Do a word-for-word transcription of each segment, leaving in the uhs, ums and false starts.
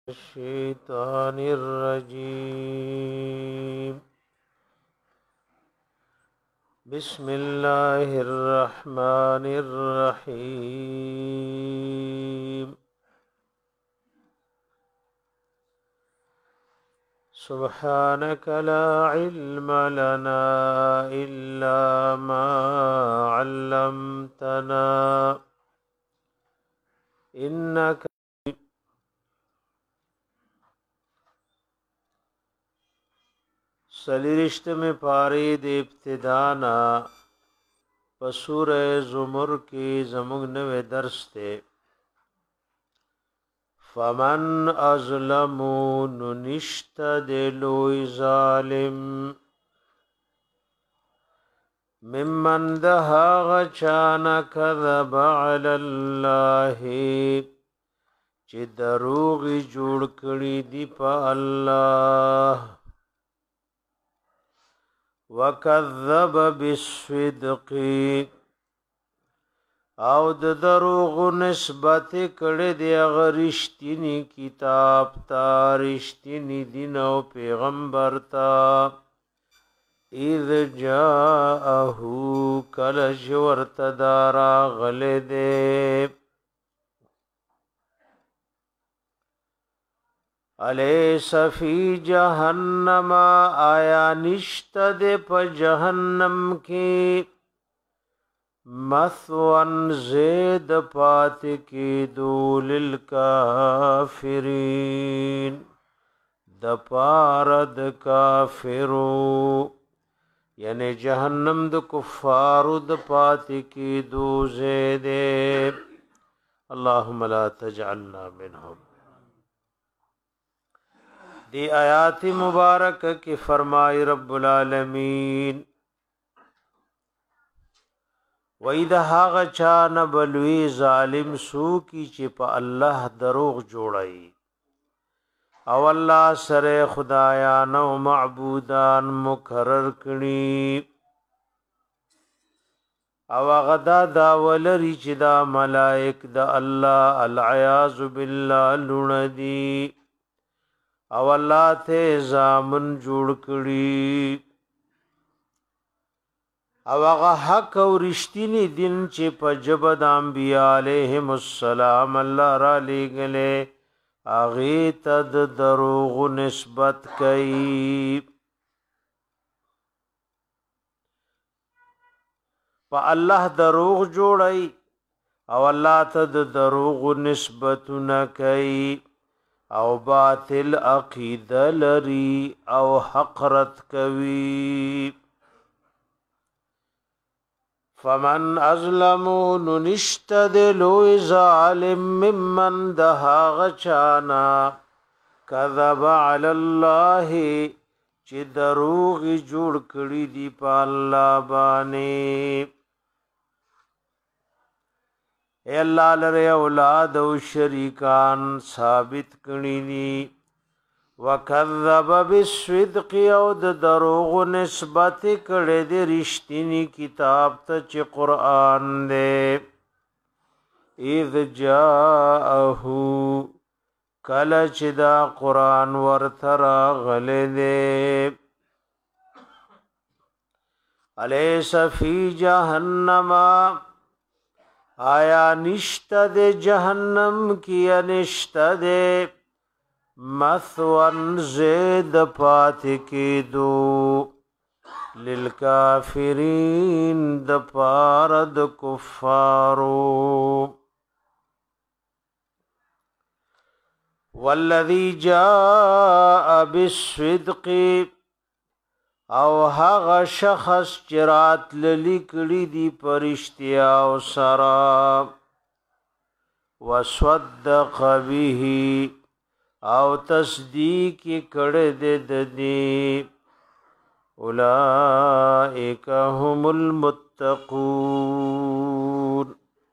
الشيطان الرجيم. بسم الله الرحمن الرحيم. سبحانك لا علم لنا إلا ما علمتنا إنك سلیرشت میں پاری د ابتدانا پسور زمر کی زمگ نوے درس تے فمن ازلمو ننشت دلوی ظالم ممن دہا غچان کذب علی اللہ چی دروغی جوڑ کری دی پا اللہ وکذب بالصدق او د دروغ نسبت کړه دی غریشتنی کتاب تا رشتنی دین او پیغمبر تا اذ جاءه کل جورت دارا غله دے الیس فی جہنم آیا نشت دے پا جہنم کی مثوان زید پات کی دول الکافرین دپارد کافرو یعنی جہنم د کفارو دپات کی دو زیدے اللہم لا تجعلنا منہم. دی آیات مبارک کی فرمائی رب العالمین وَإِذَا هَغَ چَانَ بَلْوِي ظالم سو کی چی پا اللہ دروغ جوڑائی او اللہ سر خدایان و معبودان مقرر کنی او غدا دا ولری چی دا ملائک دا اللہ العیاذ باللہ لوندی او اللہ تے زامن جوڑ کری او هغه حق او رښتینی دین چې په جبه د انبیاء علیهم السلام الله را لېږلې هغې ته د دروغو نسبت کوي په الله دروغ جوړی او الله ته د دروغو نسبتونه کوي او باطل عقیده لري او حق رد کوي فمن ازلمو ننشت دلوی ظالم ممن دہا غچانا کذب علی اللہ چی دروغی جوڑ کری دی پا اللہ بانے اے اللہ لرے اولاد و شریکان ثابت کری دی وکذب بالصدق او د دروغ نسبت کړه د رښتینی کتاب ته چې قران دی اذ جاءه کله چې دا قران ورته راغلی دی الیس فی جهنم آیا نشت د جهنم کی نشت د مثوان زید پات کی دو للکافرین د پارد کفارو والذی جاء بالصدق او هغه شخص چرات للیکړي دی پرشتیا او سرا وصدق به او تصدیق کړه دې د دې اولئک هم المتقون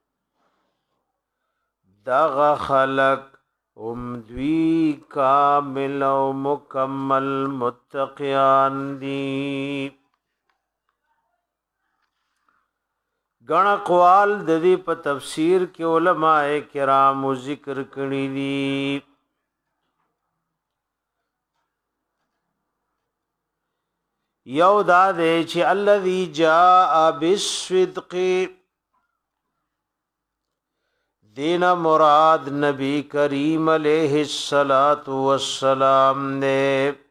دغه خلق هم دوی کامل او مکمل متقیان دي غن اقوال د دې په تفسیر کې علماء کرام ذکر کړی دي یو دا دی چې الذي جاء بالصدق دین مراد نبی کریم علیہ الصلات والسلام نے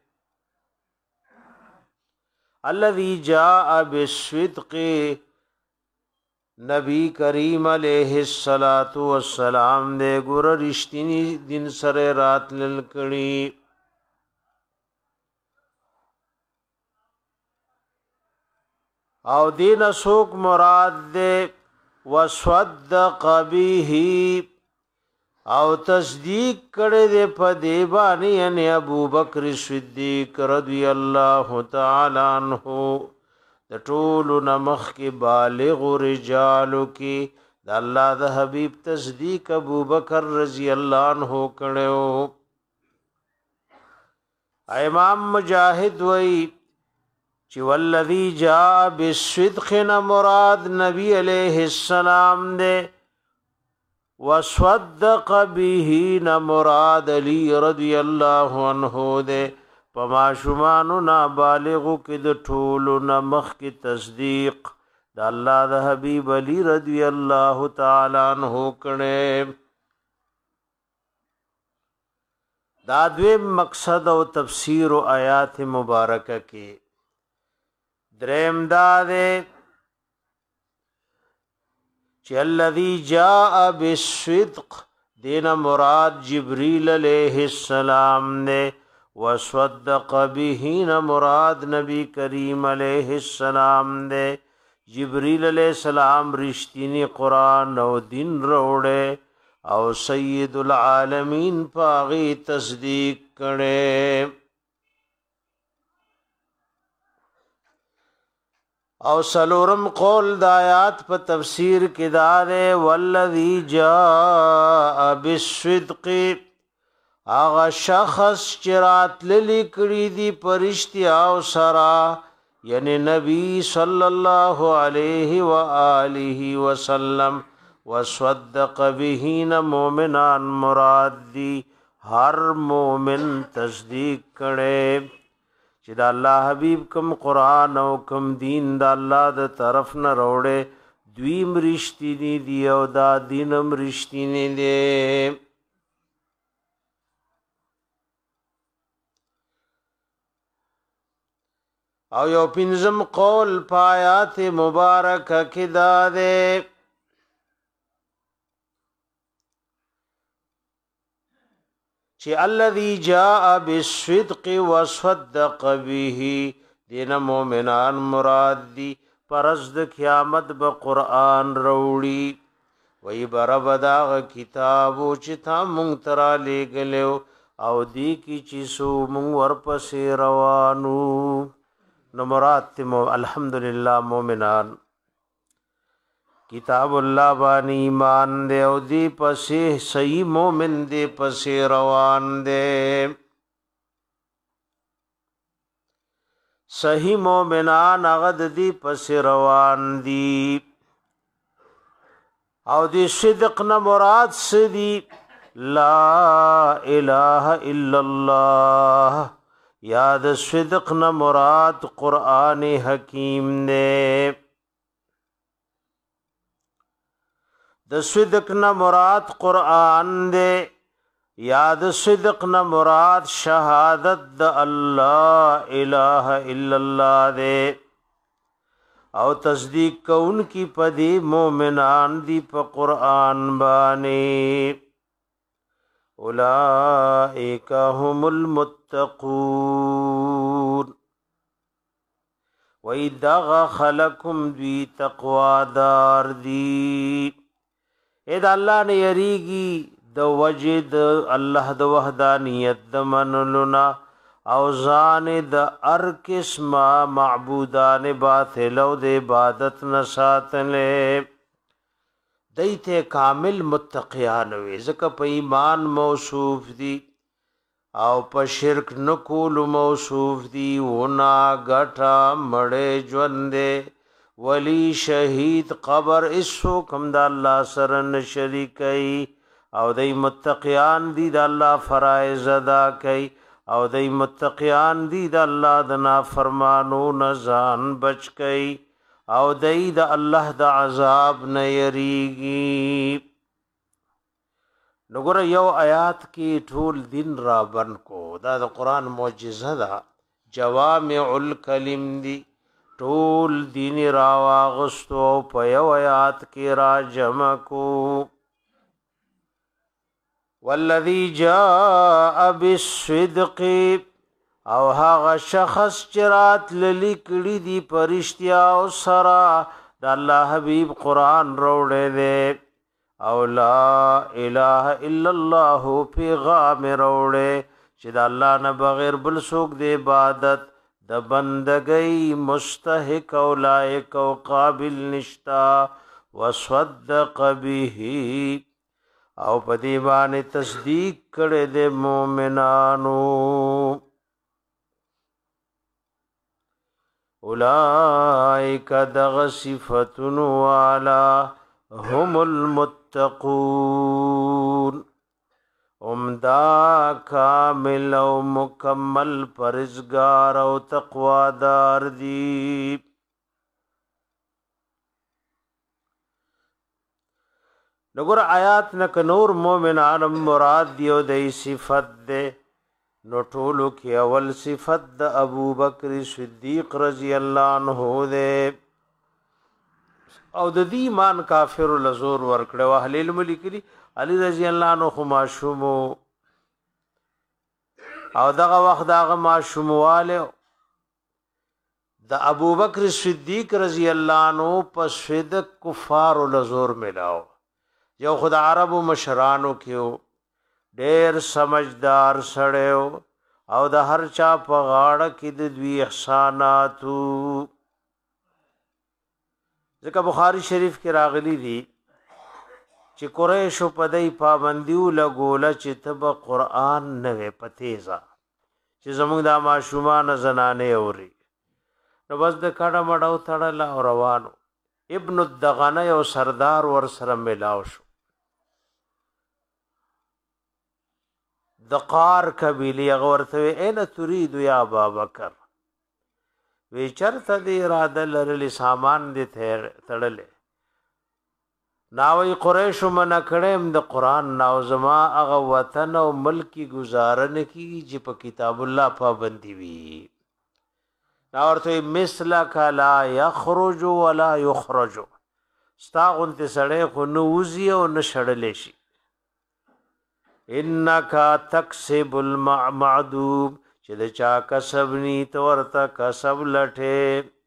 الذي جاء بالصدق نبی کریم علیہ الصلات والسلام نے ګور رښتینی دین سره راتلل کړي او دین سوک مراد دے وصدق به او تصدیق کړه دې په دی باندې یعنی ابو بکر صدیق رضی الله تعالی عنہ د ټول نمخ کې بالغ رجال کې د الله د حبیب تصدیق ابو بکر رضی الله عنہ کړو امام مجاهد وی چې والذي جاء بالصدق مراد نبی علیہ السلام دے وصدق به مراد علی رضی اللہ عنہ دے پما شمانو نابالغو کې د ټولو نمخ کی تصدیق د الله د حبیب علی رضی اللہ تعالی عنہ کړي دا دویم مقصد او تفسیر او آیات مبارکه کې دریم دا دے چې الذي جاء بالصدق دین مراد جبریل علیہ السلام نے وصدق به مراد نبی کریم علیہ السلام نے جبریل علیہ السلام رښتینی قرآن او دین روڑے او سید العالمین پاغي تصدیق کړي او سلورم قول د آیات په تفسیر کې دار والذي جاء بالصدق اغه شخص چرات للی کړي دي پرشتیا او سرا یعنی نبی صلی الله علیه و آله وسلم وصدق به مؤمنان مراد دی هر مؤمن تصدیق کړي چې د الله حبیب کوم قرآن او کوم دین د الله د طرف نه روړې دویم رښتینی دی او دا دینم رښتینی دی او یو پنځم قول پایات مبارکه کې دا ده چې الذي جاء بالصدق وصدق به دین مومنان مراد دی پرز د قیامت به قرآن روړي وی بربدا کتاب چې تا مونږ ترا لګلو او دی کی چې سو مونږ ورپسې روانو نو مراد ته الحمدلله مومنان کتاب الله باندې ایمان دے او دی پسې صحیح مومن دے پسې روان دے صحیح مومنان هغه دی پسې روان دی او دی صدق نه مراد سدی لا اله الا الله یاد صدق نه مراد قرآن حکیم نے د صدق نه مراد قرآن دے یاد صدق نه مراد شهادت د الله اله الا الله دے او تصدیق کون کی پدی مومنان دی په قرآن باندې اولئک هم المتقون وَإِذَا خَلَقَكُمْ دوی تقوا دار دی اې د الله نه یریږي د وجد الله د وحدانیت د منلنا او ځان د هر قسمه معبودان باطل او د عبادت نه ساتلې دیته کامل متقیان وي ځکه په ایمان موصوف دي او په شرک نکول موصوف دي ونا غټا مړې ژوندې ولی شهید قبر اسو کم د الله سره نشریکي او د متقیان دي د الله فرایض ادا کوي او دای متقیان دی د الله د نافرمانو نه ځان بچ کئ او دای د الله د عذاب نه یریږي. نګور یو آیات کې ټول دین را بن کو. دا د قران معجزه ده، جوامع الکلم دی، ټول دین را واغستو په یو آیات کې را جمع کو. والذی جاء بالصدق، او هغه شخص چرات للی کړي دی پرشتیا او سرا د الله حبیب قران روړې دے، او لا اله الا الله پیغام روړې چې د الله نه بغیر بل څوک د عبادت د بندګۍ مستحق او لایق او قابل نشتا. وصدق به، او په دې باندې تصدیق کړي د مؤمنانو. اولئک دغ صفتن والا هم المتقون، عمدہ کامل او مکمل پرزگار او تقوادار دی. نګور آیات نک نور مومنان مراد دیو دی صفت دے. نو ټولو کې اول صفت د ابو بکر صدیق رضی الله عنه دے، او د دې ایمان کافر لزور ورکړو. اهل علم لیکلي علی رضی الله عنه خو معصوم او دغه وخت دغه معصومواله د ابو بکر صدیق رضی الله عنه په صدق کفار لزور ملاو. یو خدای عربو مشرانو کېو، ډېر سمجدار سړیو، او د هر چا په غاړه کې د دوی احساناتو. ځکه بخاری شریف کې راغلی دی چې قریشو په دای پابندیو لګوله چې تب قرآن نه وې پتیزا چې زموږ د ماشومان زنانه اوري. نو بس د کډه مړاو تړل او روانو. ابن الدغنه یو سردار ور سره ملاو شو، د قار قبیله غورته. اين تريد یا ابا بکر؟ وی چرته دی اراده لرلی سامان دی تړلې. ناوی قریش من کړم د قران ناو زما هغه وطن او ملکی گزارن کی چې په کتاب الله پابندي وی. نا ورته مثلک لا یخرج ولا یخرج، استاغون ته سړی خو نو وزي او نشړلې شي. انک تکسب المعدوم، چې د چا کسب نی تورته کسب لټه.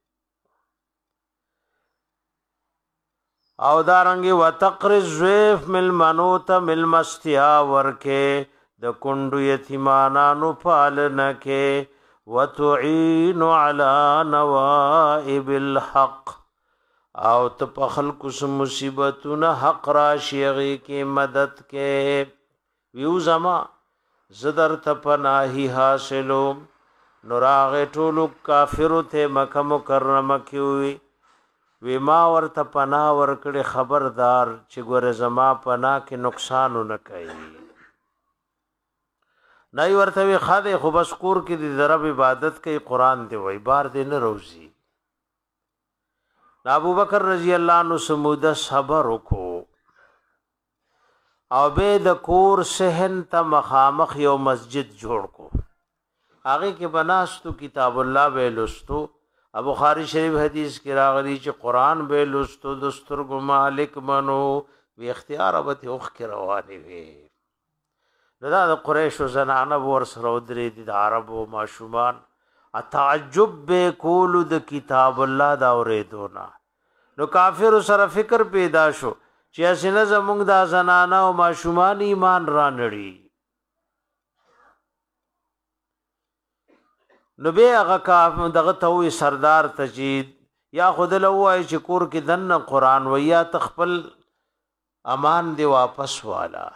او دارنګي وتقرض ضيف مل منوت مل مستیا ورکه د کندو یتیمانانو پالنه کې. وتعين على نوائب الحق، او ته په خلکو سم مصیبتونه حق راشي کې مدد کې. ویو زما زدر ته پناهي حاصلو. نوراغه ټولو کافرو ته مکه مکرمه کې وي. وی ما ورته پناه ورکړي، خبردار چې ګوره زما پناه کې نقصان نه کوي. نه ورته وی خاله خو بس کور کې د رب عبادت کوي، قران دی وای بار دی نه روزي. ابو بکر رضی الله عنه سموده صبر وکړو، او به د کور صحن ته مخامخ یو مسجد جوړ کو. هغه کې بناستو کتاب الله به لستو. ابو بخاری شریف حدیث کې راغلی چې قران به لستو دسترګو مالک منو وی اختیار ابته اوخ کې رواني وي. دا د قریشو زنانه ور سره درې دي، د عربو ماشومان اتعجب به کول د کتاب الله دا اورېدونه. نو کافر سره فکر پیدا شو چې اسنه زمونږ د زنانه او ماشومان ایمان را نړي. نو به هغه کاف دغه توي سردار تجید یا خود له وای چې کور کې دنه قران ویا تخپل امان دی واپس والا.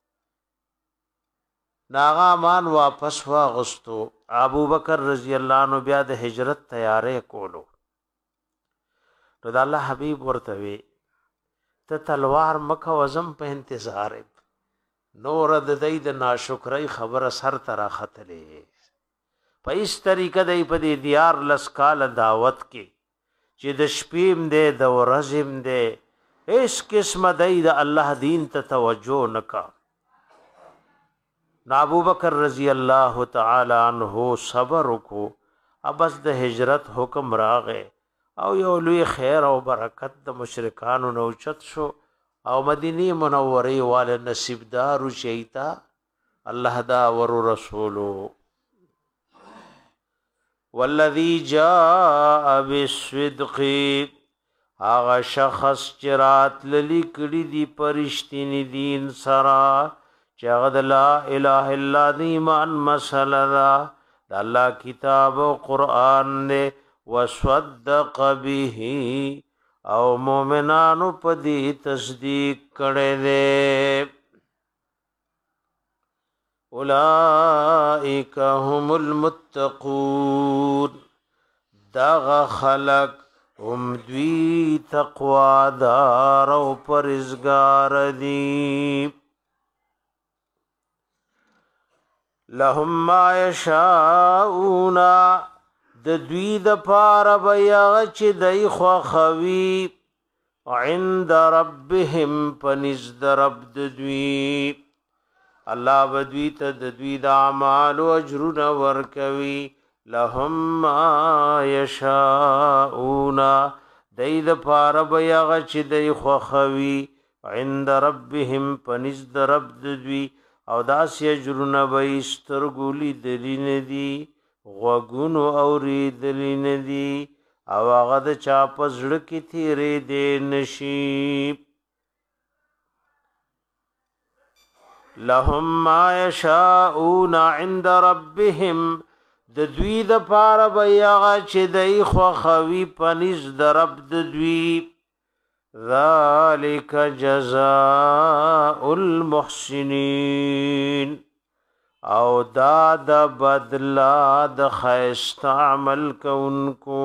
ناغا امان واپس واغستو. ابو بکر رضی الله عنه بیا د هجرت تیارې کولو. نو د الله حبیب ورته وی ته تلوار مکه وزم په انتظار. نور د دې د ناشکرۍ خبره سر ترا خطلې. په هیڅ طریقه دی په دې دیار لس کاله دعوت کې چې د شپې م دی د ورځې م دی هیڅ قسمه دی د الله دین ته توجه نه کا. نو ابوبکر رضی الله تعالی عنہ صبر وکړو. ابس د هجرت حکم راغې او یو لوی خیر او برکت د مشرکانو نو چت شو او مدینه منوره وال نصیبدار شیتا الله دا ور رسولو. والذی جاء بالصدق هغه شخص چرات للی کړي دی پرشتینی دین سرا چې هغه لا اله الا ایمان مسله دا د الله کتاب او قران نه وصدق به او مومنانو په دې تصدیق کړي دي. اولئک هم المتقون دغ خلق هم دوی تقوا دار او پرهیزګار دي. لهم ما یشاءون د دوی د پاره بیا چې دای خو خوي عند ربهم پنځ د رب د دوی الله بدوی ته د دوی د اعمال او اجرونه ورکوي. لهم ما یشاءون دای د پاره بیا چې دای خو خوي عند ربهم پنځ د رب د دوی او داس اجرونه به سترګولي دلین دي غوګونو اوري دلین دي او هغه د چا پزړه کې تیرې دي نشي. لهم ما یشاءون عند ربهم د دوی د پاره بیا چې دای خو خوي پنځ د رب د دوی. ذالک جزاء المحسنین او دا د بدلا د خیست عمل کونکو.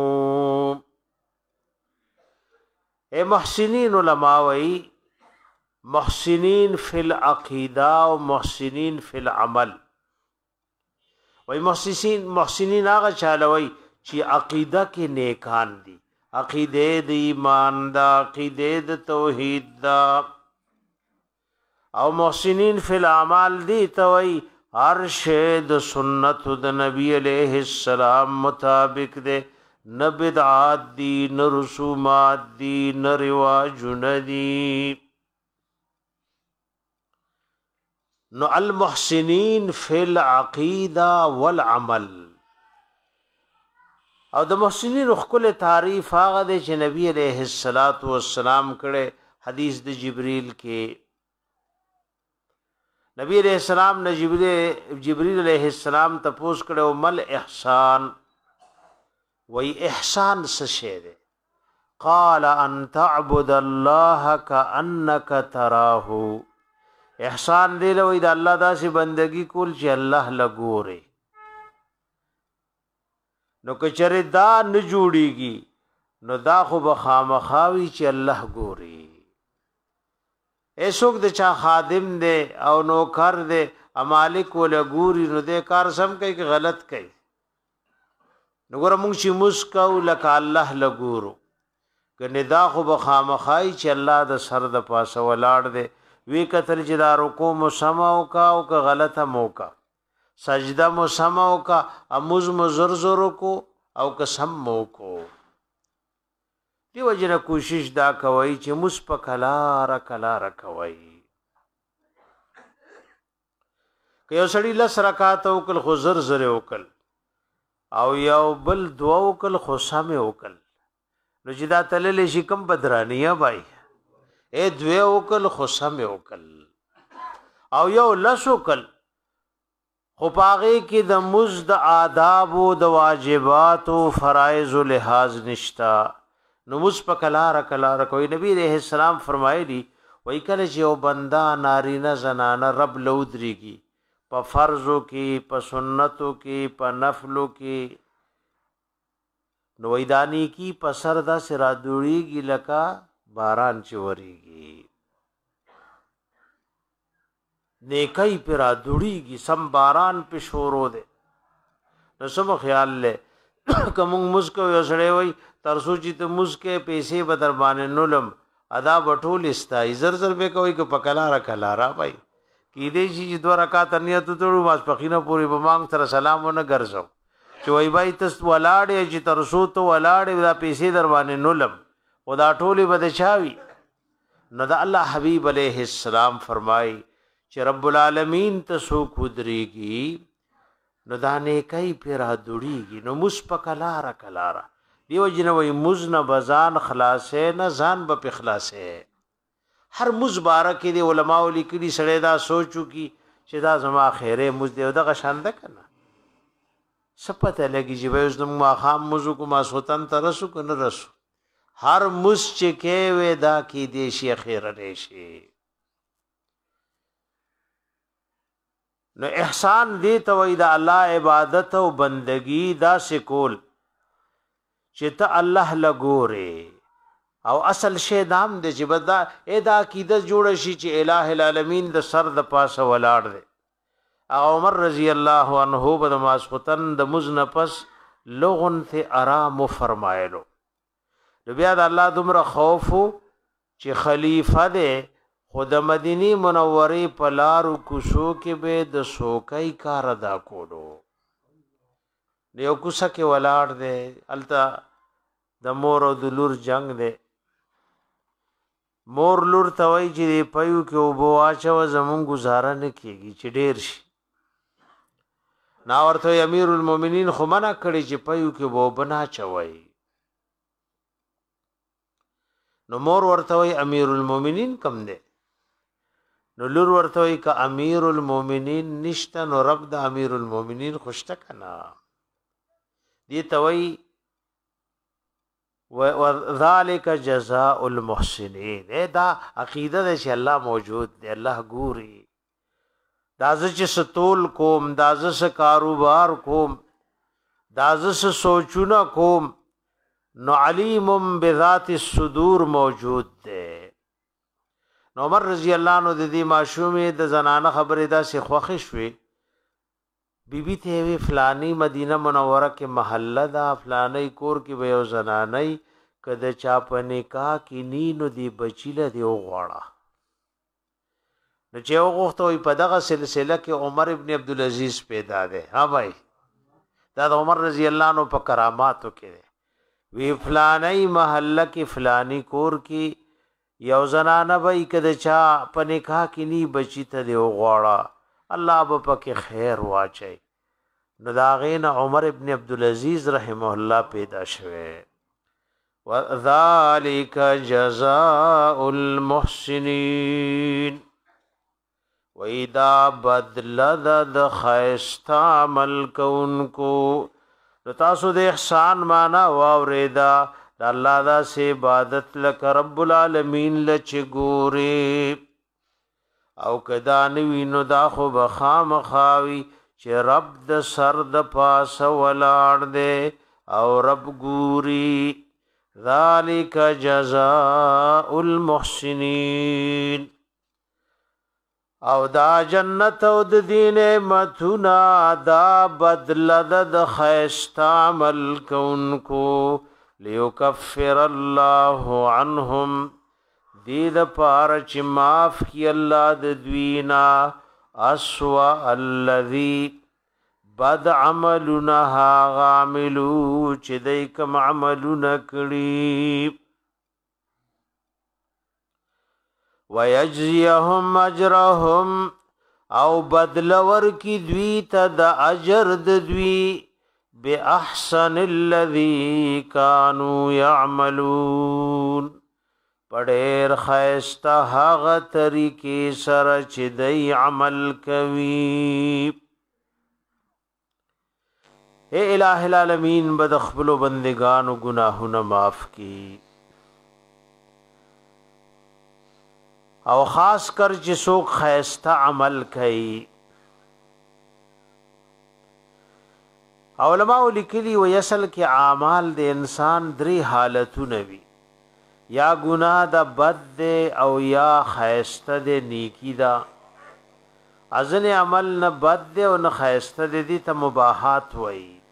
اے محسنین علماء وی محسنین فی العقیدہ و محسنین فی العمل. وی محسنین محسنین آغا چالوی چی عقیدہ کی نیکان دی عقیده د ایمان دا عقیده د توحید دا او محسنین فی الاعمال دی توي هر شی د سنت د نبی علیہ السلام مطابق دے نه بدعات دی نه رسومات دی نه رواجونه دی. نو المحسنین فی العقیدہ والعمل او د محسنین خپل تعریف هغه د نبی علیہ الصلات والسلام کړه. حدیث د جبرئیل کې نبی علیہ السلام نے جبرئیل جبرئیل علیہ السلام تپوس کړه مل احسان وی احسان څه شی دی؟ قال ان تعبد الله كانك تراه. احسان دی له وی د الله داسې بندگی کول چې الله لګوري. نو کچره دا نه جوړیږي نو دا خو بخامخاوي چې الله ګوري. ایسوک د چا خادم دی او نوکر دی امالک ول ګوري نو د کار سم کوي که غلط کوي. نو ګور موږ چې مسکو لک الله لګورو کنه دا خو بخامخای چې الله د سر د پاسه ولاړ دی وی کتل چې دا رکوع مو سماو کا او که غلطه موکا سجده مو سماو کا اموز مو زر زر کو او قسم مو کو. دی وجنه کوشش دا کوي چې مس په کلار کلار کوي. که یو سړی لس رکعات وکل خو زر زر وکل او یو بل دعا وکل خو سم وکل نو چې دا تلل شي کم بدرانیه بای اے دوی وکل خو سم وکل او یو لس وکل خو پاغه کې د مزد آداب او د واجبات او فرایض او لحاظ نشتا نو مس په کلار کلار کوي. نبی رحم السلام فرمایلی وای کله چې یو بندا نارینه زنانه رب لودريږي په فرضو کې په سنتو کې په نفلو کې نو وېدانی کی په سر دا سرا دوړيږي لکه باران چوريږي نیکای پر دوړيږي سم باران په شورو ده نو سم خیال له کوم مسکو یو سړی وای ترسو چې ته مسکه پیسې به در باندې نولم ادا بټول استا زر زر به کوي که پکلارا کلارا بھائی کی دې چې دوه رکعات نیت تړو ماس پخینه پوری به مانګ سره سلام ونه ګرځو چې وای بھائی تس ولاړې چې ترسو ته ولاړې دا پیسې در باندې نولم خدا ټولې بده چاوي نو دا الله حبیب علیہ السلام فرمای چې رب العالمین ته سو قدرېږي نو دا نیکي پیرا دوړيږي نو مس پکلارا کلارا دیو جنوی مزن بزان خلاصه نه ځان به په خلاصه هر مزبارک دی علماء لیکلي سړی دا سوچو کی چې دا زما خیره مز دی دغه شانده کنه سپته لګي چې وایو زم ما خام مزو کو ما سوتن ترسو کنه رسو هر مز چې کې وې دا کی دی شي خیره نشي نو احسان دی ته وای دا الله عبادت او بندگی دا سکول چې ته الله لګوره او اصل شی دام دې چې بدا ادا عقیده جوړ شي چې الٰه العالمین د سر د پاسه ولاړ دی او عمر رضی الله عنه په ماسختن د مزنفس لغن ته آرام فرمایلو نو بیا د الله دومره خوف چې خلیفہ دی خود مدینی منوری په لارو کوڅو کې به د سوکای کار ادا کولو دیو کوڅه کې ولاړ دی التا د مور او د لور جنگ دی مور لور ته وای چې پيو کې وبو واچو زمون گزاره نه کیږي چې ډیر شي نا ورته امیر المؤمنین خو منع کړی چې پيو کې وبو بنا چوي نو مور ورته وای امیر المؤمنین کم دی نو لور ورته وای ک امیر المؤمنین نشته نو رب د امیر المؤمنین خوشته کنا دی توي وذالک جزاء المحسنین دا عقیده ده چې الله موجود دی الله ګوري دا چې ستول کوم دا چې کاروبار کوم دا چې سوچونه کوم نو علیم بذات الصدور موجود دی نو عمر رضی الله عنه د دې معشومه د زنانه خبره دا سه خوخه شوي بیبی ته وی فلانی مدینه منوره کې محله دا فلانی کور کې به یو زنانای کده چا په نکاح کې نینو دی بچیله دی وغواړه نو چې وغوښته په دغه سلسله کې عمر ابن عبد العزيز پیدا دی ها بھائی دا د عمر رضی الله عنه په کراماتو کې وی فلانی محله کې فلانی کور کې یو زنانه به کده چا په نکاح کې نی بچی ته دی وغواړه الله به پکې خیر واچي نو دا غین عمر ابن عبد العزيز رحمه الله پیدا شوه وذالک جزاء المحسنین وإذا بدل د خیستا عمل کونکو نو تاسو د احسان معنا واوریدا د الله دا سي عبادت لک رب العالمین لچ ګوري او کدا نوینو دا خو بخام خاوی چې رب د سر د پاس ولاړ دے او رب ګوري ذالک جزاء المحسنین او دا جنت او د دین متنا دا بدل د خیستا عمل کونکو لیکفر الله عنهم دید پار چی معاف کی اللہ د دوینا اسوا الذی بد عملنا غاملو چی دیکم عملنا کری ویجزیهم اجرهم او بدلور کی دوی تا دا اجر د دوی بی احسن الذی کانو یعملون پډیر خیستا هغه طریقې سره چې دی عمل کوي اے الہ العالمین بد خپل بندگانو گناهونه معاف کی او خاص کر چې څوک خیستا عمل کوي علماء لیکلي و یصل کې اعمال د انسان درې حالتونه وي یا گناہ دا بد دے او یا خیسته دے نیکی دا ازن عمل نه بد دے او نه خیسته دے دی ته مباحات وای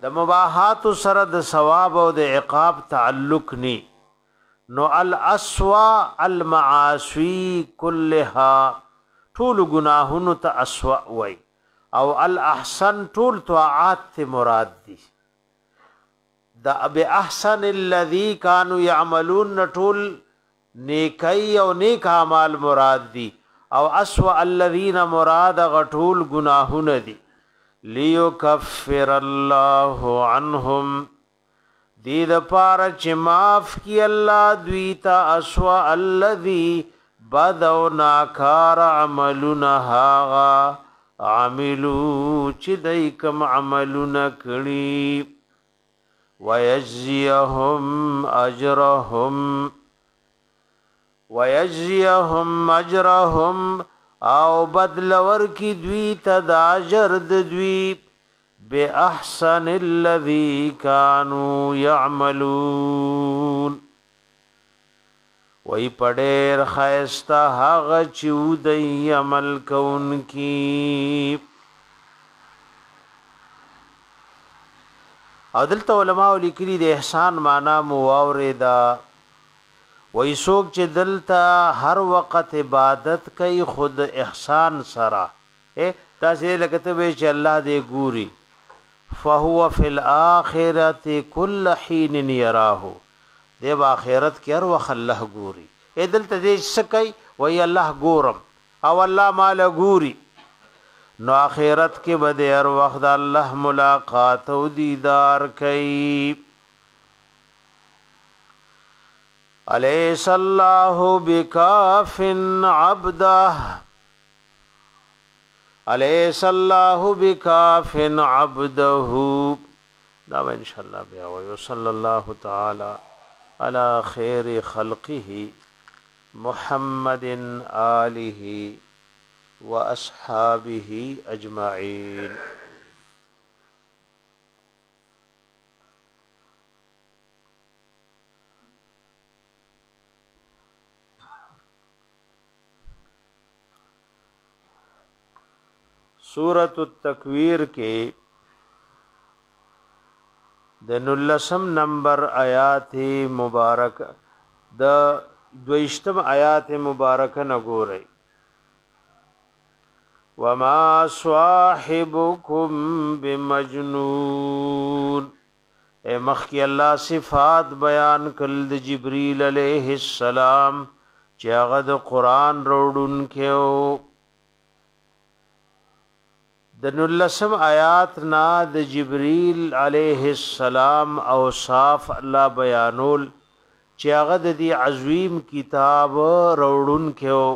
د مباحات سره د ثواب او د عقاب تعلق ني نو الاسوا المعاصي كلها طول گناهونو ته اسوا وای او الاحسن طول طاعات مراد دي د باحسن الذي كانوا يعملون طول نیکی او نیک اعمال مراد دي او اسوا الذين مراد غټول گناهونه دي ليكفر الله عنهم دې د پاره چې معاف کی الله دوی ته اسوا الذي بدو ناکار عملونه هاغا عملو چې دای کوم عملونه کړي ويجزيهم اجرهم ويجزيهم اجرهم او بدل ورکی دوی ته د اجر د دوی باحسن الذي كانوا يعملون وای پډیر خیستا هغه چې دوی عمل کوونکی او دلته علماء لیکلي د احسان معنا مواوردا وای څوک چې دلته هر وخت عبادت کوي خود احسان سره اے تاسو لکه وی چې الله دې ګوري فهو فی الاخرته کل حين يراه دې په اخرت کې هر وخت الله ګوري اے دلته دې سکي وای الله ګورم او الله مال ګوري نو اخرت کې به هر وخت الله ملاقات او دیدار کوي الیس الله بکاف عبده الیس الله بکاف عبده دا ان شاء الله بیا و صلی الله تعالی علی خیر خلقه محمد آله واصحابه اجمعین سورۃ التکویر کې د نلسم نمبر آیات مبارک د دویشتم آیات مبارک نګورئ وما صاحبكم بمجنون اے مخکی الله صفات بیان کړل د جبرئیل علیہ السلام چې هغه د قران وروډون کېو د نلسم آیات نا د جبرئیل علیہ السلام اوصاف الله بیانول چې هغه د دې عظیم کتاب وروډون کېو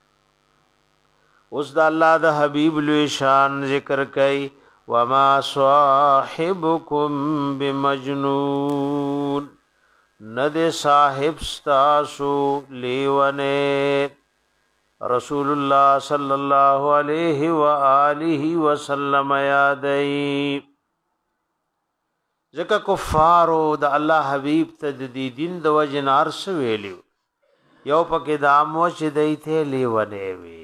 اوس د الله د حبیب لوی شان ذکر کوي وما صاحبكم بمجنون ند صاحب استاسو لیونه رسول الله صلی الله علیه و آله وسلم یادای ځکه کفارو د الله حبیب ته د دین د وجنار سو ویلو یو پکې دامو چې دایته لیونه وی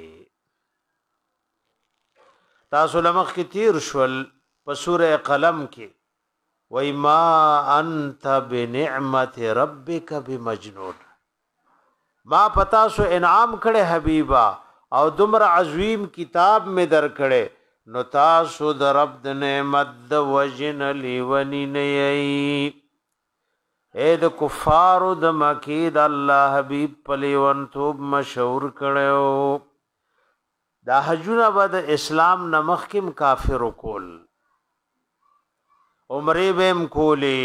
تاسو لمخ کې تیر شول په سوره قلم کې وای ما انت بنعمت ربک بمجنون ما پتا سو انعام کړه حبیبا او دمر عظیم کتاب می در کړه نو تاسو د رب د نعمت د وجن لیونی نه ای اے د کفارو د مکی د الله حبیب پلیون توب مشهور کړو دا حجونه بعد اسلام نمخ کم کافر کول عمره بهم کولی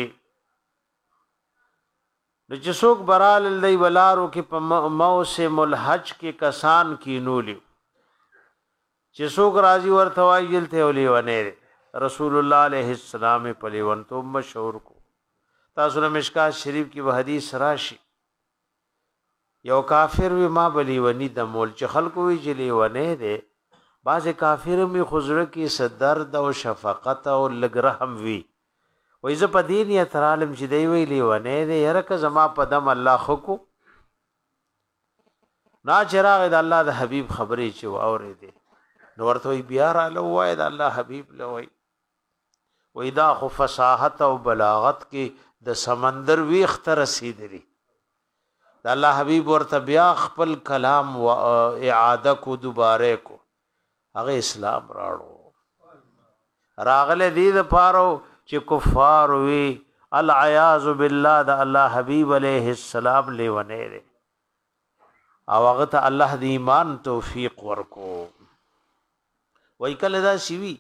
د جسوک برال دی ولارو کې په موسم الحج کې کسان کینولی جسوک راضی ورته وایل ته ولي ونه رسول الله علیه السلام په لیون تو مشهور کو تاسو نه مشکات شریف کې و حدیث راشي یو کافر وی ما بلی ونی د مول چې خلکو وی جلی ونه دی باز کافر می خزر کې صدر د او شفقت او لګرهم وی وای ز په دین یا ترالم چې دی ویلی ونه دی یره که زما په دم الله خو نا چراغ د الله د حبیب خبرې چې و اورې دی نو ورته بیا را لو وای د الله حبیب لوي وې دا خو فصاحت او بلاغت کې د سمندر ویخ ته رسیدلی د الله حبیب ورته بیا خپل کلام و اعاده کو دوباره کو هغه اسلام راړو راغله دې د پاره چې کفار وی العیاذ بالله د الله حبیب علیه السلام لیونه دي او هغه ته الله د ایمان توفیق ورکو وای کله دا شوی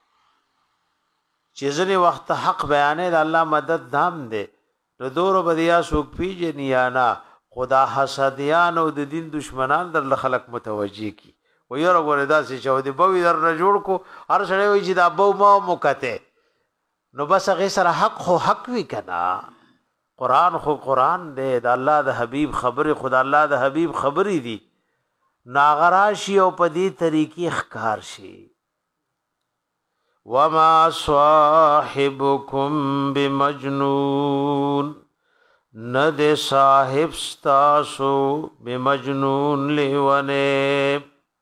چې ځنې وخت حق بیانې د الله مدد دام دی نو دورو بدیا سوک پیژني یا نه خدا حسدیان او د دین دشمنان در خلق متوجي کی و یره ګوره داسې چې د بوي در نه جوړ کو هر سړی وي چې دا بو ما مکته نو بس هغه سره حق خو حق وی کنا قران خو قران دی د الله د حبیب خبره خدا الله د حبیب خبري دي ناغراشی او په دې طریقې ښکار شي وما صاحبكم بمجنون ند صاحب ستاسو بمجنون لیونه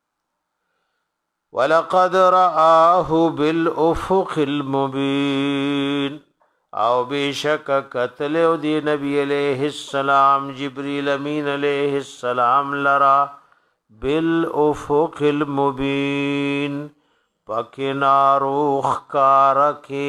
ولقد رآه بالافق المبين او بشک قتل دی نبی علیہ السلام جبریل امین علیہ السلام لرا بالافق المبين پکنارو خکارکی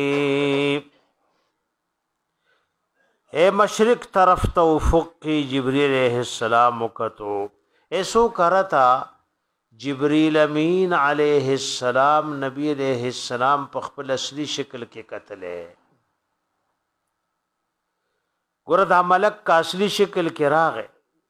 اے مشرق طرف تو افق کی جبریل علیہ السلام کتو ایسو کرتا جبریل امین علیہ السلام نبی علیہ السلام په خپل اصلي شکل کې قتل ہے ګور دا ملک کا اصلي شکل کې راغې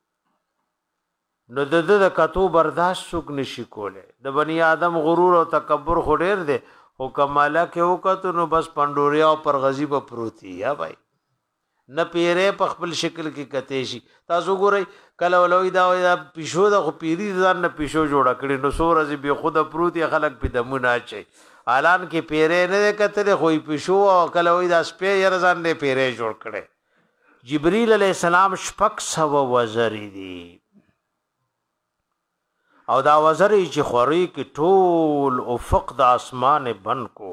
نو د د کتو برداشت څوک نشي کوله د بنی آدم غرور او تکبر خو ډیر دی او کماله کې وکړو نو بس پندوریا پر غزي په پروتي یا بھائی نه پیره په خپل شکل کې کته شي تاسو ګورئ کله ولوي دا دا پښو د خو پیری ځان نه پښو جوړ کړي نو سور از به خود پروتي خلق په دمونه چي اعلان کې پیره نه کته خو پښو او کله وي دا سپه ير ځان نه پیره جوړ کړي جبريل عليه السلام شپک سو وزري دي او دا وزري چې خوري کې ټول افق د اسمان بن کو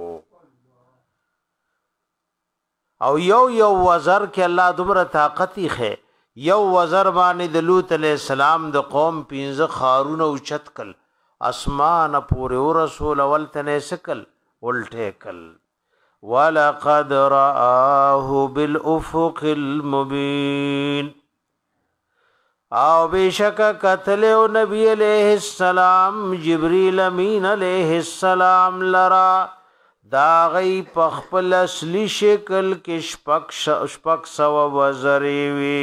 او یو یو وزر کې الله دمر طاقت خې یو وزر باندې د لوط علیہ السلام د قوم پینځه خارونه او چتکل اسمان پورې رسول اول تنه سکل ولټه کل ولقد رآه بالافق المبين او بیشک قتل نبی علیہ السلام جبریل امین علیہ السلام لرا دا غی پخپل اصلی شکل کې شپک شپک سو وزری وی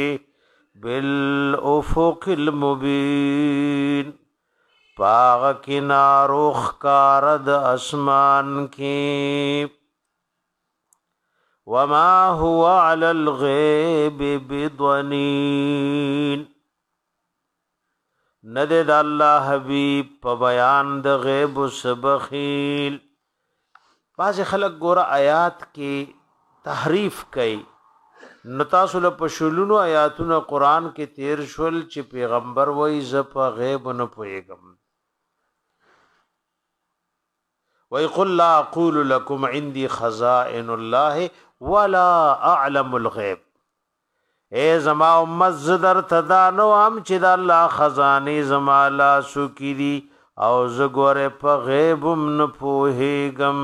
بالافق المبین پاغ کنارو خکارد اسمان کی وما هو علی الغیب بضنین ندے دا اللہ حبیب پا بیان دا غیب سبخیل بعض خلق گورا آیات کی تحریف کئی نتاسل پشلونو آیاتون قرآن کے تیر شول چی پیغمبر وی زپا غیب نپویگم وی قل لا اقول لکم عندی خزائن اللہ ولا اعلم الغیب اے زما امت زدر تدانو هم چې د الله خزانه زما لا سکی دي او زګوره په غیبم نه پوهېږم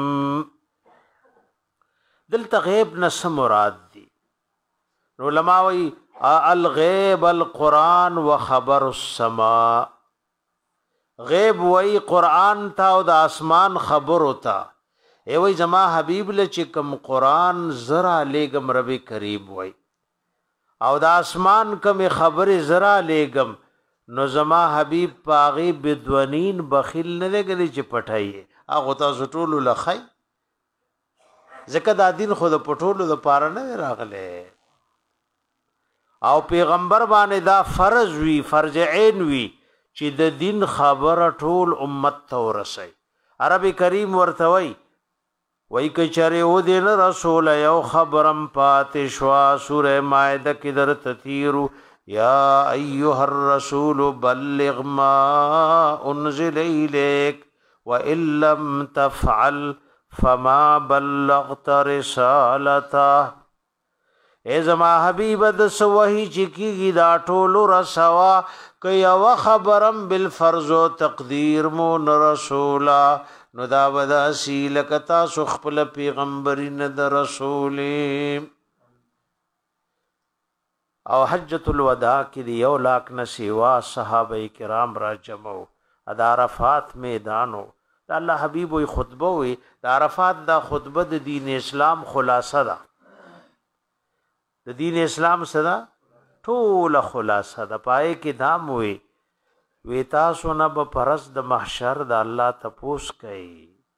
دلته غیب نه څه مراد دي علماء وی الغیب القرآن و خبر السماء غیب وی قرآن تا او د اسمان خبر ہوتا ای وی زما حبیب له چې کوم قرآن زرا لېګم رب کریم وی او د اسمان کم خبر زرا لېګم نو زما حبیب پاغي بدونین بخیل نه لګلی چې پټایي هغه تاسو ټول لخی زکه دا دین خود پټولو د پاره نه راغله او پیغمبر باندې دا فرض وی فرض عین وی چې د دین خبره ټول امت ته ورسي عربي کریم ورتوي وای کچره و دین رسول یو خبرم پاتې شوا سوره مائده کې در تثیرو یا ایها الرسول بلغ ما انزل الیک وان لم تفعل فما بلغت رسالته اے زما حبیب د سوہی چکیږي دا ټولو رسوا که یو خبرم بالفرض و تقدیر مو رسولا نو دا ودا سیلکتا سخپل پیغمبرین د رسولی او حجۃ الوداع کې دی یو لاک نسیوا صحابه کرام را جمعو د عرفات میدانو د الله حبیب وی خطبه وی د عرفات دا خطبه د دین اسلام خلاصه ده د دین اسلام صدا ټول خلاصه ده پای کې دام وی وی تاسو نه به پرز د محشر د الله تپوس کوي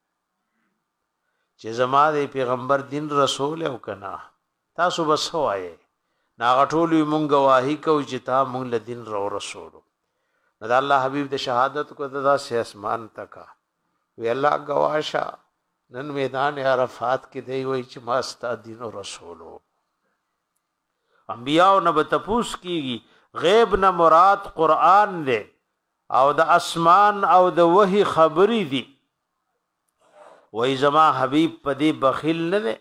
چې زما د پیغمبر دین رسول او کنا تاسو بس وایي ناغټولې مونږ گواہی کو چې تا مونږ له دین رو رسولو نو د الله حبیب د شهادت کو د داسې اسمان تکا وی الله گواشه نن میدان عرفات کې دی وی چې ما ستا دین او رسولو انبیاء نه به تپوس کیږي غیب نه مراد قران دی او د اسمان او د وحی خبرې دي وی زما حبیب پدی بخیل نه دی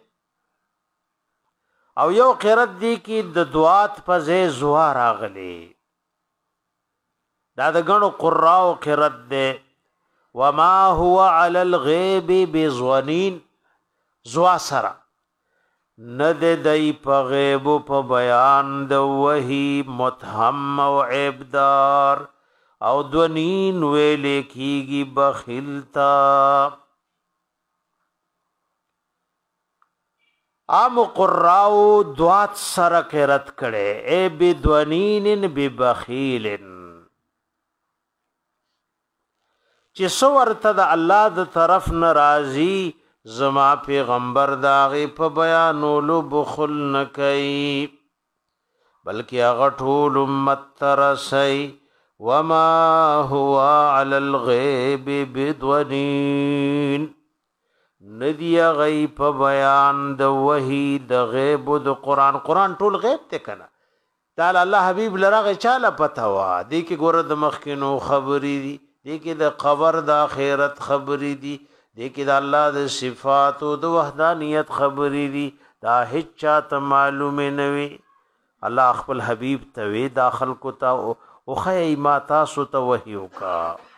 او یو قرت دی کی د دوات پزې زوا راغلی دا د غنو قراو قرت دی وما هو علی الغیب بظنین زوا سرا ند دای په غیب په بیان د وحی متهم او عیبدار او دونین ویلې کیږي بخیلتا ام قراو دوات سره قرت کړي اے بدونین ببخیلن چې سورته د الله د طرف ناراضي زما پیغمبر داغه په بیانولو بخل نه کوي بلکې هغه ټول امت ترسي وما هو على الغيب بدونين ندی غیب بیان د وحی د غیب د قران قران ټول غیب ته کنه تعالی الله حبیب لرغه چاله پتا وا دی کی ګور د مخکینو خبرې دي دی کی د قبر د اخرت خبرې دي دی کی د الله د صفات او د وحدانیت خبرې دي دا هیڅ چاته معلومه نه وي الله خپل حبیب ته وی داخل کو تا او خی ما تاسو ته وحی وکا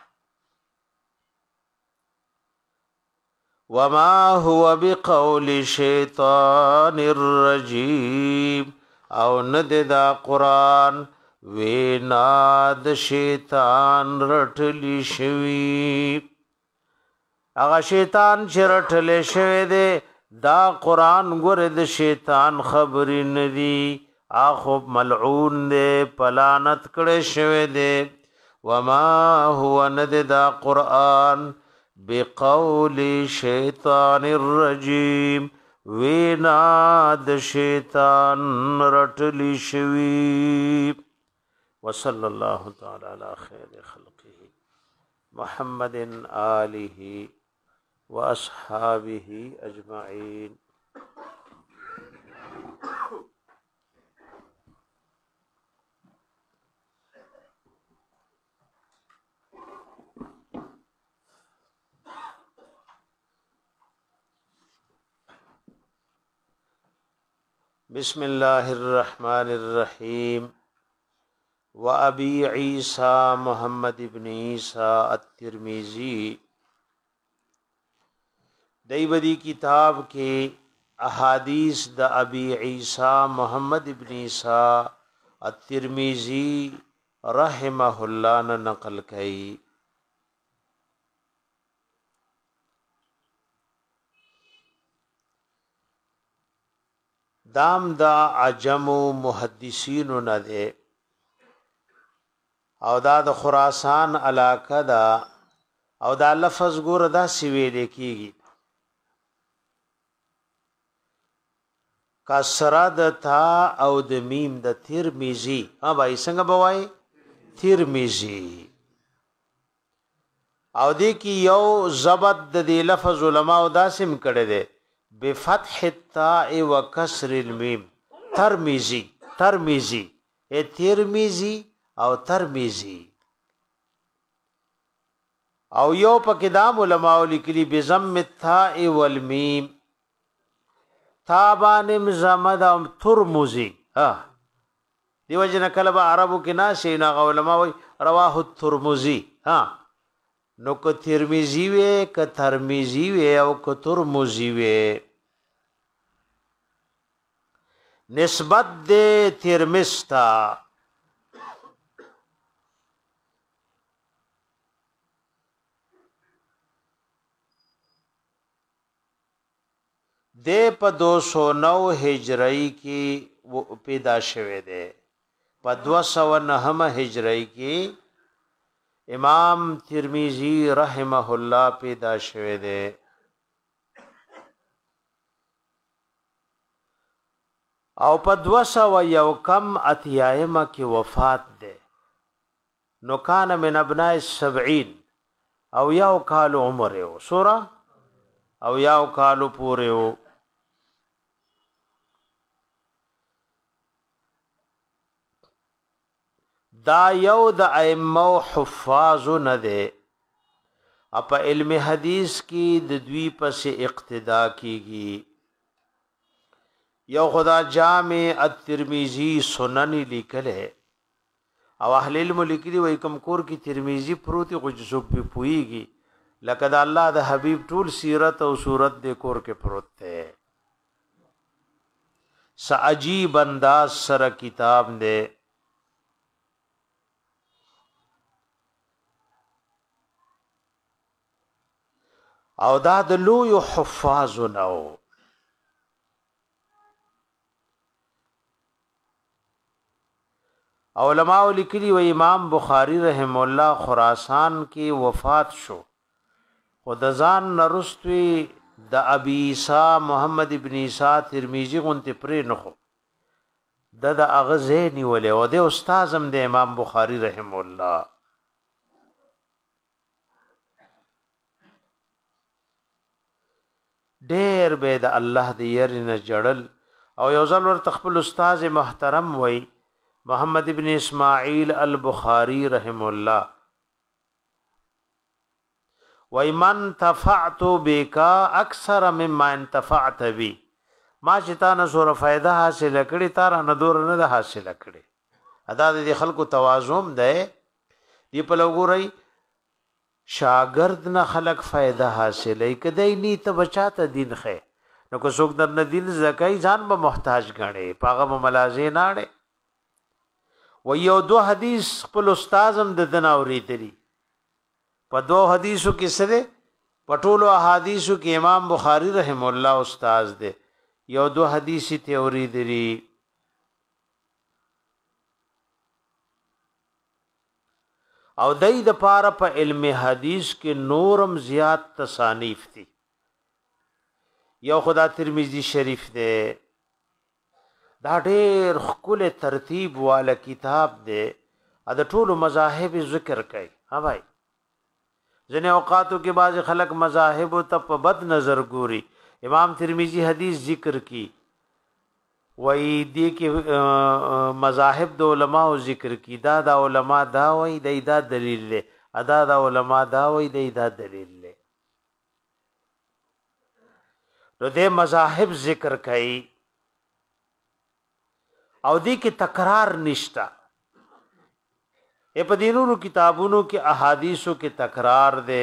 وما هو بقول شیطان الرجیم او ند دا قرآن وینا د شیطان رټلی شوی هغه شیطان چې رټلی شوی دی دا قرآن ګوره د شیطان خبرې نه دي اخو ملعون دی پلانت کړی شوی دی وما هو ند دا قرآن بقول شیطان الرجیم وینا د شیطان رټلی شوی وصلی الله تعالی علی خیر خلقه محمد آله واصحابه اجمعین بسم الله الرحمن الرحیم وابی عیسی محمد ابن عیسی الترمذی دیودی کتاب کے احادیث د ابی عیسی محمد ابن عیسی الترمذی رحمہ اللہ نے نقل کئی دام دا عجم محدثین نه ده او دا د خراسان علاقه دا او دا لفظ ګور دا سوي لیکيږي کسره د تا او د میم د ترمذی ها بھائی څنګه بوای ترمذی او دې کی یو ضبط د دې لفظ علماء داسم کړي دي بفتح التاء وكسر الميم ترمذی ترمذی اے ترمذی او ترمذی او یو پکې دام علماء لیکلي بضم التاء والمیم تابانم زمد ترمزی ها دیو جن کله به عربو کې ناشې نا علماء وی رواه الترمذی ها نو کو ترمذی وی ک ترمذی وی او ک ترمذی وی نسبت دے ترمستا دے په دو سو نو هجری کې پیدا شوه دے په دو سو نو هجری کې امام ترمذی رحمه الله پیدا شوه دے او په دو سو یو کم اتیایمه کې وفات دے نو کان من ابناء السبعین او یو کال عمر او سورہ او یو کالو پورے او دا یو د ائمه حفاظ نه ده اپ علم حدیث کی د دوی پس اقتدا کیږي یو خدا جامع الترمذی سنن لیکل ہے او اهل علم لیکلي وای کم کور کی ترمذی پروتي غج سوک په پويږي لکه د الله د حبیب ټول سیرت او صورت د کور کې پروت ده س عجیب انداز سره کتاب ده او دا د لوی حفاظ نو علماء لیکلي و امام بخاری رحم الله خراسان کې وفات شو خود ځان نرستوي د ابي عيسى محمد ابن عيسى ترمذي غونته پرې نخو د د اغزه نیولې او د استاد هم د امام بخاری رحم الله ډېر به د الله د يرنه جړل او یو ځل ور تخپل استاد محترم وای محمد ابن اسماعیل البخاری رحم الله وای من تفعت بك اکثر مما انتفعت بي ما چې تا نه سره فائدہ حاصل کړي تار نه دور نه حاصل کړي ادا د خلکو توازن ده دی په لګوري شاگرد نه خلق فائدہ حاصلې کدی نی ته بچاته دین خې نو کو څوک در نه دین زکای ځان به محتاج غړي پاغه ملازه ناړي و یو دو حدیث خپل استادم د دنا اوریدلی په دو حدیثو کې سره پټولو احادیثو کې امام بخاری رحم الله استاد دے یو دو حدیثی ته اوریدلی او دای د پاره په پا علم حدیث کې نورم زیات تصانیف دي یو خدا ترمذی شریف دی دا ډېر خپل ترتیب والا کتاب دی ا د ټولو مذاهب ذکر کوي ها بھائی ځنه اوقاتو کې بعض خلک مذاهب ته په بد نظر ګوري امام ترمذی حدیث ذکر کی وای دی کې مذاهب د علماء ذکر کی دا د علماء دا وای د دا دلیل له ادا د علماء دا وای د دا دلیل له نو د مذاهب ذکر کای او دی کې تکرار نشتا په دینونو کتابونو کې احادیثو کې تکرار ده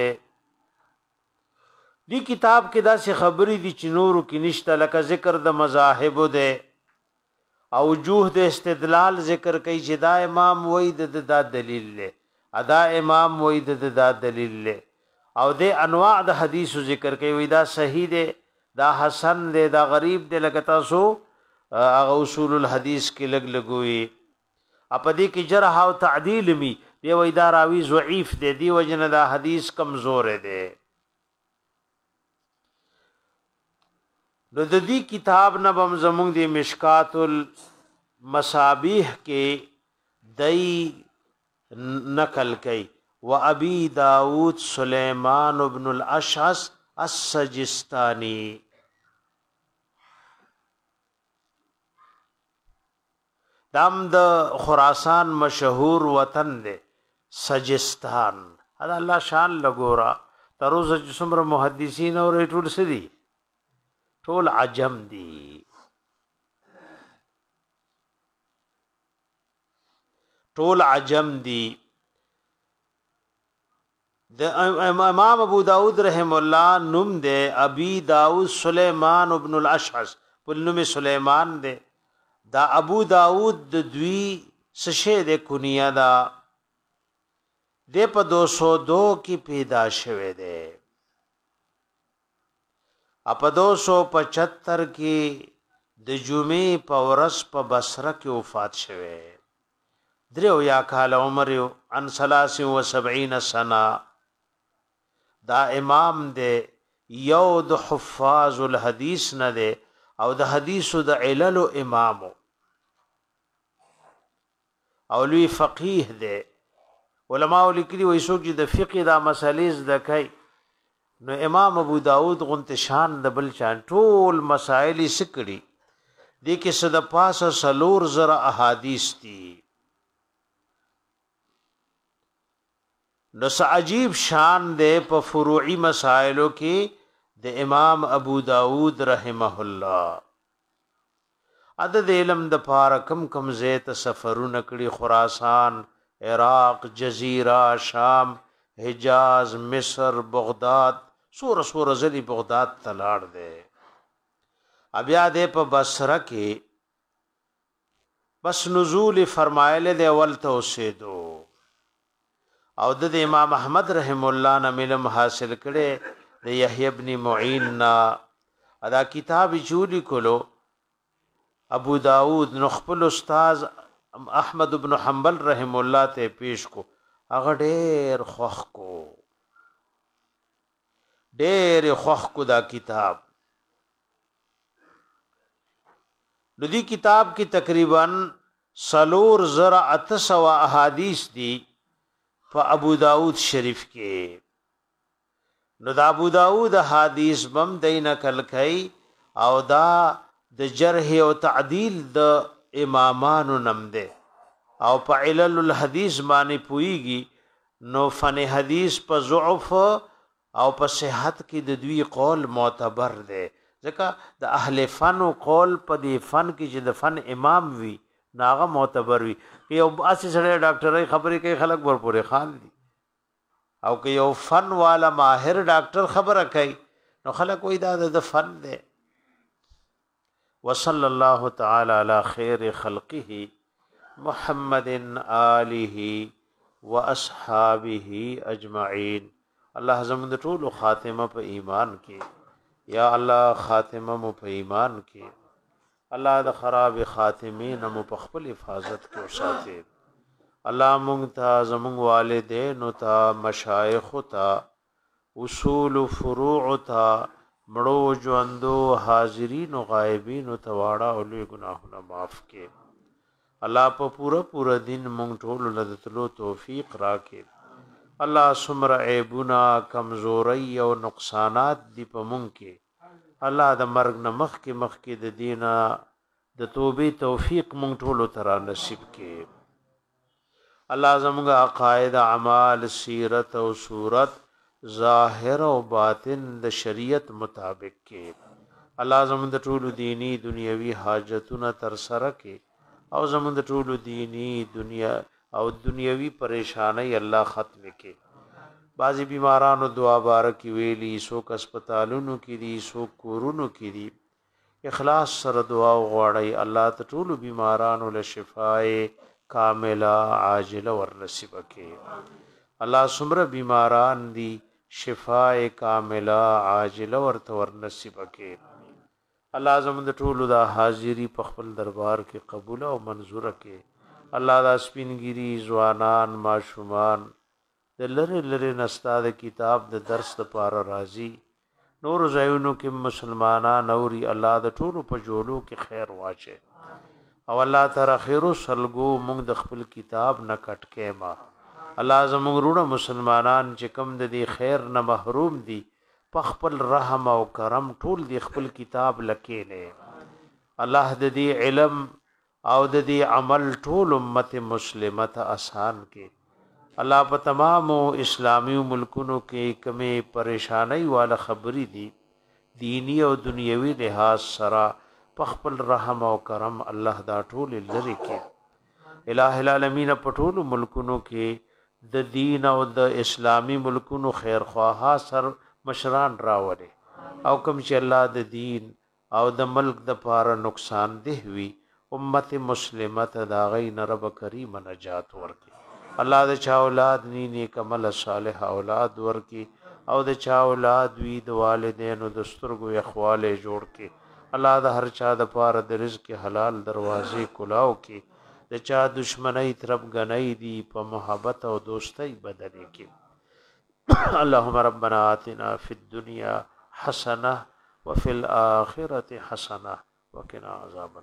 دی کتاب کې دا څه خبرې دي چې نورو کې نشتا لکه ذکر د مذاهب ده او وجوه د استدلال ذکر کوي چې دا امام وای د دا دلیل له ادا امام وای د دا دلیل له او د انواع د حدیثو ذکر کوي وای دا صحیح ده دا حسن ده دا غریب ده لکه تاسو هغه اصول الحدیث کې لګ لګوي اپدې کې جرح او تعدیل می دی وای دا راوی ضعیف ده دی وجنه دا حدیث کمزور ده نو د دې کتاب نه بم زمونږ د مشکات المصابیح کې دای نقل کړي و ابي داود سليمان ابن الاشعث السجستاني دام د خراسان مشهور وطن دی سجستان دا الله شان لګورا تر اوسه چې څومره محدثین او ټول سدي ټول عجم دي ټول عجم دي د امام ابو داود رحم الله نوم دے ابي داود سليمان ابن الاشعث په نوم سليمان دے دا ابو داود د دوی سشه د کنیه دا د په دو سو دو کې پیدا شوه دی اپ دو سو پچہتر کې د جمعې په ورځ په بصره کې وفات شوه دریو یا کال عمر ان ثلاث و سبعین سنه دا امام دی یو د حفاظ الحدیث نه دی او د حدیثو د علل امامو او لوی فقيه دی علماء لیکلي وایي څوک چې د فقه دا مسالې زده کوي نو امام ابو داود غنت شان د بل شان ټول مسائل سکړي دي کې صد پاسه سلور زره احادیث دي نو عجیب شان دی په فروعي مسائلو کې د امام ابو داود رحمه الله عدد علم د پاره کم کم زیت سفرونه کړي خراسان عراق جزیره شام حجاز مصر بغداد سور سور زلی بغداد تلاړ دے بیا دے په بصره کې بس نزول فرمایله دی اول توسیدو او د امام احمد رحم الله نه علم حاصل کړي د یحیی ابن معین نا ادا کتاب چولی کولو ابو داود نو خپل استاد احمد ابن حنبل رحم الله ته پیش کو هغه ډېر خوخ کو ډېر خوخ کو دا کتاب نو دی کتاب کی تقریبا سلور زر اتسو احادیث دی په ابو داود شریف کې نو دا ابو داود حدیث بم دین کل کای او دا د جرح او تعدیل د امامانو نم ده او په علل الحدیث باندې پویږي نو فن حدیث په ضعف او په صحت کې د دوی قول معتبر ده ځکه د اهل فن او قول په دې فن کې چې د فن امام وي ناغه معتبر وي که یو اسی سره ډاکټرای خبرې کوي خلک ورپورې خان دي او که یو فن والا ماهر ډاکټر خبره کوي نو خلک وای دا د فن ده وصلی الله تعالی علی خیر خلقه محمد آله واصحابه اجمعین الله زموږ ټول خاتمه په ایمان کې یا الله خاتمه مو په ایمان کې الله د خراب خاتمین مو په خپل حفاظت کې وساتي الله مونږ ته زموږ والدین او ته مشایخ او ته اصول فروع ته مړو ژوندو حاضرین او غایبین او تواړه او لوی ګناهونه معاف کړي الله په پورا پورا دین مونږ ټول لدتلو توفیق راکړي الله سمر عیبنا کمزوری او نقصانات دی په مونږ کې الله د مرګ نه مخ کې مخ کې د دینه د توبې توفیق مونږ ټول ترا نصیب کړي الله زموږ عقاید اعمال سیرت او صورت ظاهر او باطن د شریعت مطابق کې الله زموږ د ټولو دینی دنیوي حاجتونه تر سره کې او زموږ د ټولو دینی دنیا او دنیوي پریشانای الله ختم کې بعضی بیمارانو دعا بارک ویلی سو هسپتالونو کې دي سو کورونو کې دي اخلاص سره دعا وغواړي الله ته ټولو بیمارانو له شفای کامله عاجله ور نصیب کې الله سمره بیماران دي شفای کامله عاجله ورته ور نصیب کې الله زموږ ټولو دا حاضری په خپل دربار کې قبول او منظور کې الله دا سپینګری ځوانان ماشومان د لری لری نستاد کتاب د درس لپاره راضي نور زایونو کې مسلمانان اوري الله د ټولو په جوړو کې خیر واچي او الله تعالی خیر سلګو موږ د خپل کتاب نه کټکې ما الله زموږ وروڼه مسلمانان چې کم د دې خیر نه محروم دي په خپل رحم او کرم ټول د خپل کتاب لکې نه الله د دې علم او د دې عمل ټول امت مسلمه ته آسان کې الله په تمامو اسلامی ملکونو کې کمې پریشانای والا خبرې دي دینی او دنیوي لحاظ سره په خپل رحم او کرم الله دا ټول لري کې الٰه العالمین په ټول ملکونو کې د دین او د اسلامی ملکونو خیرخواها سر مشران راوړي او کوم چې الله د دین او د ملک د پاره نقصان ده وی امت مسلمه ته دا غي رب کریم نجات ورکي الله د چا اولاد ني نیک عمل صالح اولاد ورکي او د چا اولاد وی د والدینو د سترګو اخواله جوړ کی الله د هر چا د پاره د رزق حلال دروازې کلاو کی د چا دشمنی طرف غنۍ دی په محبت او دوستۍ بدلې کی اللهم ربنا آتنا في الدنيا حسنه وفي الآخرة حسنة وقنا عذاب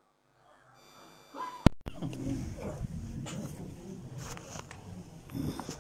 النار